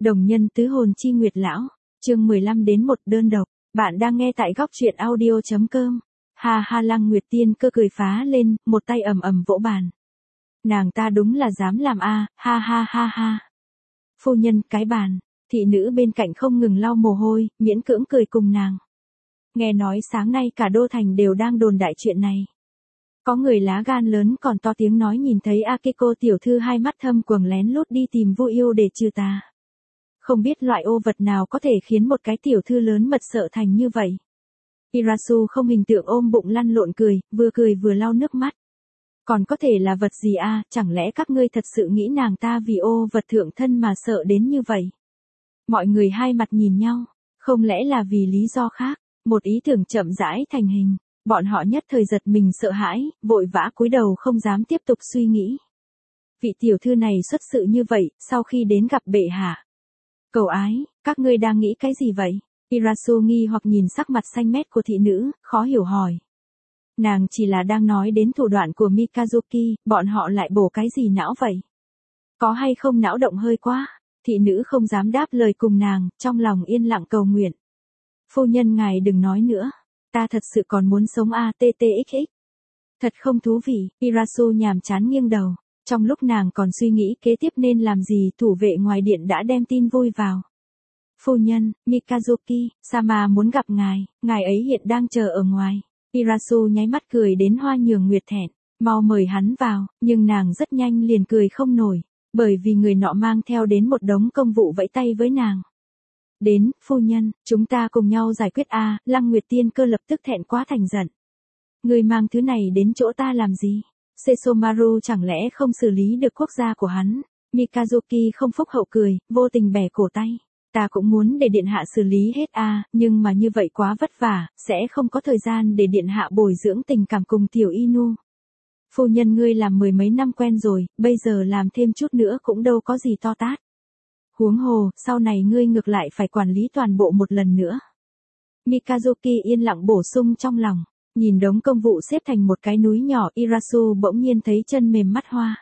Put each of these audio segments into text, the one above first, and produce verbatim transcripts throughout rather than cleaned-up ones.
Đồng nhân tứ hồn chi nguyệt lão, chương mười lăm đến một đơn độc, bạn đang nghe tại góc truyện audio.com. Ha ha Lăng Nguyệt Tiên cơ cười phá lên, một tay ầm ầm vỗ bàn. Nàng ta đúng là dám làm a, ha ha ha ha. Phu nhân, cái bàn, thị nữ bên cạnh không ngừng lau mồ hôi, miễn cưỡng cười cùng nàng. Nghe nói sáng nay cả đô thành đều đang đồn đại chuyện này. Có người lá gan lớn còn to tiếng nói nhìn thấy Akiko tiểu thư hai mắt thâm quầng lén lút đi tìm Vu Yêu để trừ tà. Không biết loại ô vật nào có thể khiến một cái tiểu thư lớn mật sợ thành như vậy. Irasu không hình tượng ôm bụng lăn lộn cười, vừa cười vừa lau nước mắt. Còn có thể là vật gì a, à, chẳng lẽ các ngươi thật sự nghĩ nàng ta vì ô vật thượng thân mà sợ đến như vậy? Mọi người hai mặt nhìn nhau, không lẽ là vì lý do khác, một ý tưởng chậm rãi thành hình. Bọn họ nhất thời giật mình sợ hãi, vội vã cúi đầu không dám tiếp tục suy nghĩ. Vị tiểu thư này xuất sự như vậy, sau khi đến gặp bệ hạ. Cầu ái, các ngươi đang nghĩ cái gì vậy? Irasu nghi hoặc nhìn sắc mặt xanh mét của thị nữ, khó hiểu hỏi. Nàng chỉ là đang nói đến thủ đoạn của Mikazuki, bọn họ lại bổ cái gì não vậy? Có hay không não động hơi quá? Thị nữ không dám đáp lời cùng nàng, trong lòng yên lặng cầu nguyện. Phu nhân ngài đừng nói nữa. Ta thật sự còn muốn sống a t t x x. Thật không thú vị, Irasu nhàm chán nghiêng đầu. Trong lúc nàng còn suy nghĩ kế tiếp nên làm gì, thủ vệ ngoài điện đã đem tin vui vào. Phu nhân, Mikazuki, Sama muốn gặp ngài, ngài ấy hiện đang chờ ở ngoài. Irasu nháy mắt cười đến hoa nhường nguyệt thẹn, mau mời hắn vào, nhưng nàng rất nhanh liền cười không nổi, bởi vì người nọ mang theo đến một đống công vụ vẫy tay với nàng. Đến, phu nhân, chúng ta cùng nhau giải quyết a, à, Lăng Nguyệt Tiên cơ lập tức thẹn quá thành giận. Người mang thứ này đến chỗ ta làm gì? Sesomaru chẳng lẽ không xử lý được quốc gia của hắn? Mikazuki không phúc hậu cười, vô tình bẻ cổ tay. Ta cũng muốn để điện hạ xử lý hết a, à, nhưng mà như vậy quá vất vả, sẽ không có thời gian để điện hạ bồi dưỡng tình cảm cùng tiểu Inu. Phu nhân ngươi làm mười mấy năm quen rồi, bây giờ làm thêm chút nữa cũng đâu có gì to tát. Huống hồ, sau này ngươi ngược lại phải quản lý toàn bộ một lần nữa. Mikazuki yên lặng bổ sung trong lòng, nhìn đống công vụ xếp thành một cái núi nhỏ, Irasu bỗng nhiên thấy chân mềm mắt hoa.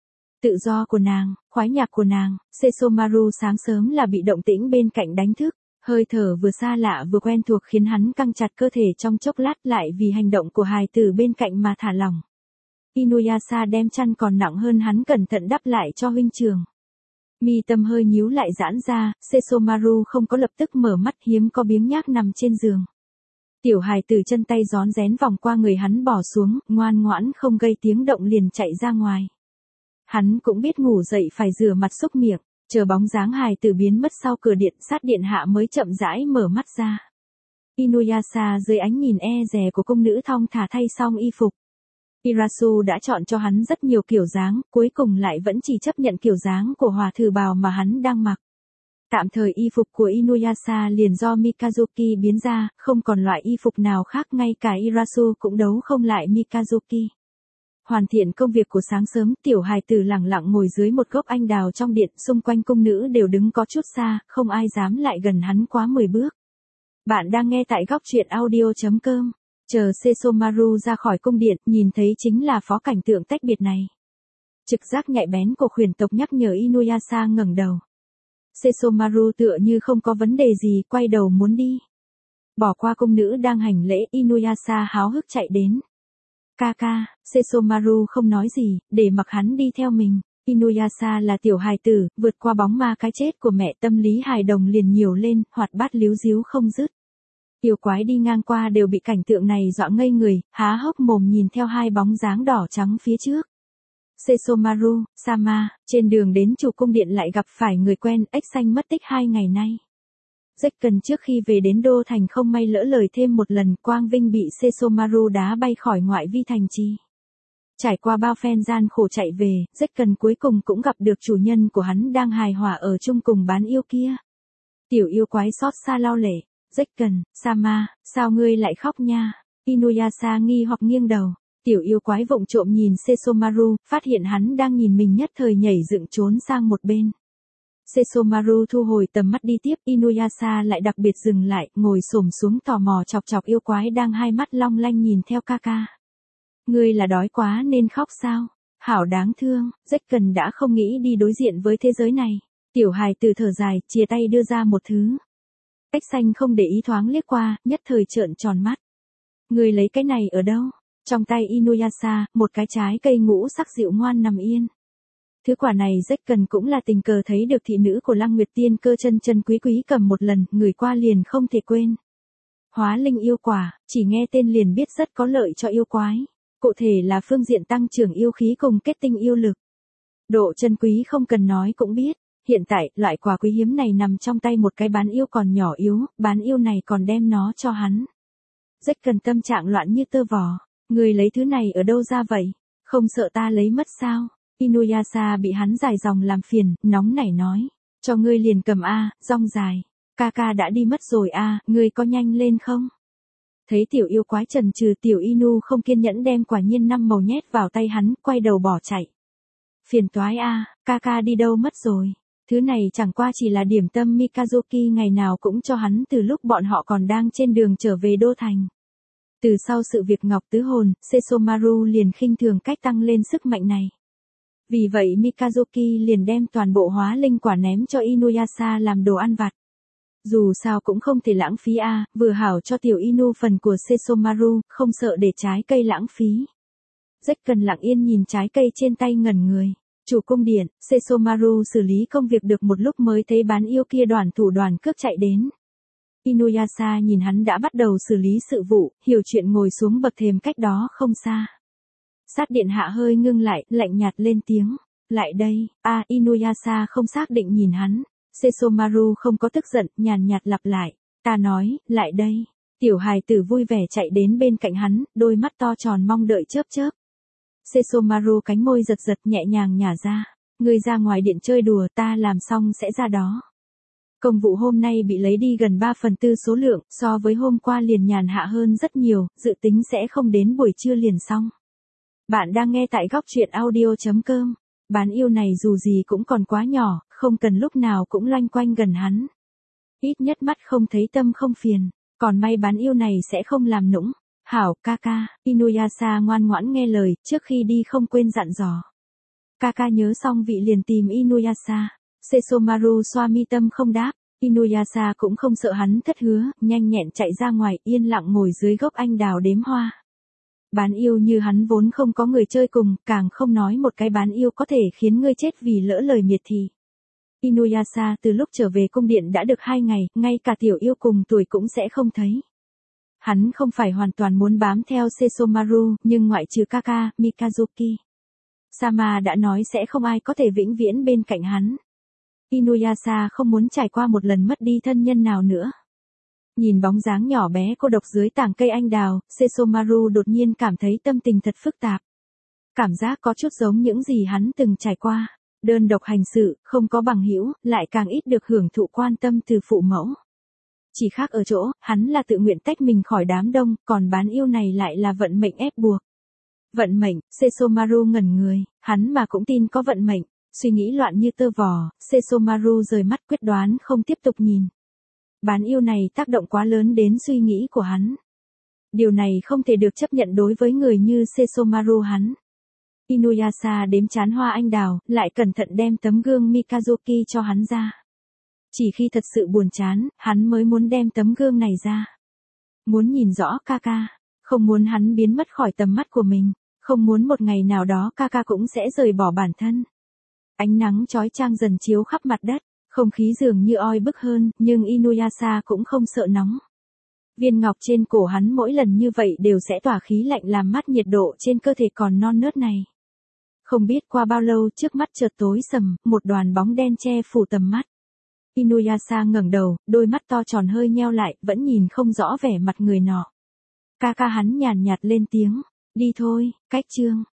Tự do của nàng, khoái nhạc của nàng, Sesomaru sáng sớm là bị động tĩnh bên cạnh đánh thức, hơi thở vừa xa lạ vừa quen thuộc khiến hắn căng chặt cơ thể trong chốc lát lại vì hành động của hài tử bên cạnh mà thả lỏng. Inuyasha đem chăn còn nặng hơn hắn cẩn thận đắp lại cho huynh trưởng. Mi tâm hơi nhíu lại giãn ra, Sesomaru không có lập tức mở mắt, hiếm có biếng nhác nằm trên giường. Tiểu hài tử chân tay rón rén vòng qua người hắn bỏ xuống, ngoan ngoãn không gây tiếng động liền chạy ra ngoài. Hắn cũng biết ngủ dậy phải rửa mặt xúc miệng, chờ bóng dáng hài tử biến mất sau cửa điện, sát điện hạ mới chậm rãi mở mắt ra. Inuyasha dưới ánh nhìn e dè của cung nữ thong thả thay xong y phục. Irasu đã chọn cho hắn rất nhiều kiểu dáng, cuối cùng lại vẫn chỉ chấp nhận kiểu dáng của hòa thử bào mà hắn đang mặc. Tạm thời y phục của Inuyasha liền do Mikazuki biến ra, không còn loại y phục nào khác, ngay cả Irasu cũng đấu không lại Mikazuki. Hoàn thiện công việc của sáng sớm, tiểu hài tử lẳng lặng ngồi dưới một gốc anh đào trong điện, xung quanh cung nữ đều đứng có chút xa, không ai dám lại gần hắn quá mười bước. Bạn đang nghe tại góc truyện audio.com. Chờ Sesomaru ra khỏi cung điện, nhìn thấy chính là phó cảnh tượng tách biệt này. Trực giác nhạy bén của khuyển tộc nhắc nhở Inuyasha ngẩng đầu. Sesomaru tựa như không có vấn đề gì, quay đầu muốn đi. Bỏ qua cung nữ đang hành lễ, Inuyasha háo hức chạy đến. Kaka, Sesomaru không nói gì, để mặc hắn đi theo mình. Inuyasha là tiểu hài tử, vượt qua bóng ma cái chết của mẹ, tâm lý hài đồng liền nhiều lên, hoạt bát líu díu không dứt. Yêu quái đi ngang qua đều bị cảnh tượng này dọa ngây người, há hốc mồm nhìn theo hai bóng dáng đỏ trắng phía trước. Sesomaru, Sama, trên đường đến chủ cung điện lại gặp phải người quen, ếch xanh mất tích hai ngày nay. Zekken trước khi về đến đô thành không may lỡ lời thêm một lần, quang vinh bị Sesomaru đá bay khỏi ngoại vi thành trì. Trải qua bao phen gian khổ chạy về, Zekken cuối cùng cũng gặp được chủ nhân của hắn đang hài hòa ở chung cùng bán yêu kia. Tiểu yêu quái xót xa lau lệ. Zekken, Sama, sao ngươi lại khóc nha? Inuyasha nghi hoặc nghiêng đầu. Tiểu yêu quái vụng trộm nhìn Sesomaru, phát hiện hắn đang nhìn mình nhất thời nhảy dựng trốn sang một bên. Sesomaru thu hồi tầm mắt đi tiếp, Inuyasha lại đặc biệt dừng lại, ngồi xổm xuống tò mò chọc chọc yêu quái đang hai mắt long lanh nhìn theo Kaka. Ngươi là đói quá nên khóc sao? Hảo đáng thương, Zekken đã không nghĩ đi đối diện với thế giới này. Tiểu hài từ thở dài, chìa tay đưa ra một thứ. Cách xanh không để ý thoáng liếc qua, nhất thời trợn tròn mắt. Người lấy cái này ở đâu? Trong tay Inuyasha, một cái trái cây ngũ sắc dịu ngoan nằm yên. Thứ quả này rất cần cũng là tình cờ thấy được thị nữ của Lăng Nguyệt Tiên Cơ chân chân quý quý cầm một lần, người qua liền không thể quên. Hóa linh yêu quả, chỉ nghe tên liền biết rất có lợi cho yêu quái. Cụ thể là phương diện tăng trưởng yêu khí cùng kết tinh yêu lực. Độ chân quý không cần nói cũng biết. Hiện tại, loại quả quý hiếm này nằm trong tay một cái bán yêu còn nhỏ yếu, bán yêu này còn đem nó cho hắn. Rất cần tâm trạng loạn như tơ vò. Người lấy thứ này ở đâu ra vậy? Không sợ ta lấy mất sao? Inuyasha bị hắn dài dòng làm phiền, nóng nảy nói. Cho ngươi liền cầm a, rong dài. Ca ca đã đi mất rồi a, ngươi có nhanh lên không? Thấy tiểu yêu quái chần chừ, tiểu Inu không kiên nhẫn đem quả nhiên năm màu nhét vào tay hắn, quay đầu bỏ chạy. Phiền toái a, ca ca đi đâu mất rồi? Thứ này chẳng qua chỉ là điểm tâm Mikazuki ngày nào cũng cho hắn từ lúc bọn họ còn đang trên đường trở về đô thành. Từ sau sự việc Ngọc Tứ Hồn, Sesomaru liền khinh thường cách tăng lên sức mạnh này. Vì vậy Mikazuki liền đem toàn bộ hóa linh quả ném cho Inuyasha làm đồ ăn vặt. Dù sao cũng không thể lãng phí a, à, vừa hảo cho tiểu Inu phần của Sesomaru, không sợ để trái cây lãng phí. Rất cần lặng yên nhìn trái cây trên tay ngẩn người. Chủ cung điện, Sesomaru xử lý công việc được một lúc mới thấy bán yêu kia đoàn thủ đoàn cước chạy đến. Inuyasha nhìn hắn đã bắt đầu xử lý sự vụ, hiểu chuyện ngồi xuống bậc thềm cách đó không xa. Sát điện hạ hơi ngưng lại, lạnh nhạt lên tiếng. Lại đây, a à, Inuyasha không xác định nhìn hắn. Sesomaru không có tức giận, nhàn nhạt lặp lại. Ta nói, lại đây. Tiểu hài tử vui vẻ chạy đến bên cạnh hắn, đôi mắt to tròn mong đợi chớp chớp. Sesomaru cánh môi giật giật nhẹ nhàng nhả ra. Ngươi ra ngoài điện chơi đùa, ta làm xong sẽ ra đó. Công vụ hôm nay bị lấy đi gần ba phần tư số lượng, so với hôm qua liền nhàn hạ hơn rất nhiều, dự tính sẽ không đến buổi trưa liền xong. Bạn đang nghe tại góc truyện audio chấm com. Bán yêu này dù gì cũng còn quá nhỏ, không cần lúc nào cũng loanh quanh gần hắn. Ít nhất mắt không thấy tâm không phiền, còn may bán yêu này sẽ không làm nũng. Hảo, ca ca, Inuyasha ngoan ngoãn nghe lời, trước khi đi không quên dặn dò. Ca ca nhớ xong vị liền tìm Inuyasha. Sesomaru xoa mi tâm không đáp, Inuyasha cũng không sợ hắn thất hứa, nhanh nhẹn chạy ra ngoài, yên lặng ngồi dưới gốc anh đào đếm hoa. Bán yêu như hắn vốn không có người chơi cùng, càng không nói một cái bán yêu có thể khiến ngươi chết vì lỡ lời miệt thị. Inuyasha từ lúc trở về cung điện đã được hai ngày, ngay cả tiểu yêu cùng tuổi cũng sẽ không thấy. Hắn không phải hoàn toàn muốn bám theo Sesomaru, nhưng ngoại trừ Kaka, Mikazuki. Sama đã nói sẽ không ai có thể vĩnh viễn bên cạnh hắn. Inuyasha không muốn trải qua một lần mất đi thân nhân nào nữa. Nhìn bóng dáng nhỏ bé cô độc dưới tảng cây anh đào, Sesomaru đột nhiên cảm thấy tâm tình thật phức tạp. Cảm giác có chút giống những gì hắn từng trải qua. Đơn độc hành sự, không có bằng hữu, lại càng ít được hưởng thụ quan tâm từ phụ mẫu. Chỉ khác ở chỗ, hắn là tự nguyện tách mình khỏi đám đông, còn bán yêu này lại là vận mệnh ép buộc. Vận mệnh, Sesomaru ngẩn người, hắn mà cũng tin có vận mệnh, suy nghĩ loạn như tơ vò, Sesomaru rời mắt quyết đoán không tiếp tục nhìn. Bán yêu này tác động quá lớn đến suy nghĩ của hắn. Điều này không thể được chấp nhận đối với người như Sesomaru hắn. Inuyasha đếm chán hoa anh đào, lại cẩn thận đem tấm gương Mikazuki cho hắn ra. Chỉ khi thật sự buồn chán, hắn mới muốn đem tấm gương này ra. Muốn nhìn rõ Kaka, không muốn hắn biến mất khỏi tầm mắt của mình, không muốn một ngày nào đó Kaka cũng sẽ rời bỏ bản thân. Ánh nắng chói chang dần chiếu khắp mặt đất, không khí dường như oi bức hơn, nhưng Inuyasha cũng không sợ nóng. Viên ngọc trên cổ hắn mỗi lần như vậy đều sẽ tỏa khí lạnh làm mát nhiệt độ trên cơ thể còn non nớt này. Không biết qua bao lâu trước mắt chợt tối sầm, một đoàn bóng đen che phủ tầm mắt. Inuyasha ngẩng đầu, đôi mắt to tròn hơi nheo lại, vẫn nhìn không rõ vẻ mặt người nọ. Ca ca hắn nhàn nhạt lên tiếng, đi thôi, cách chương.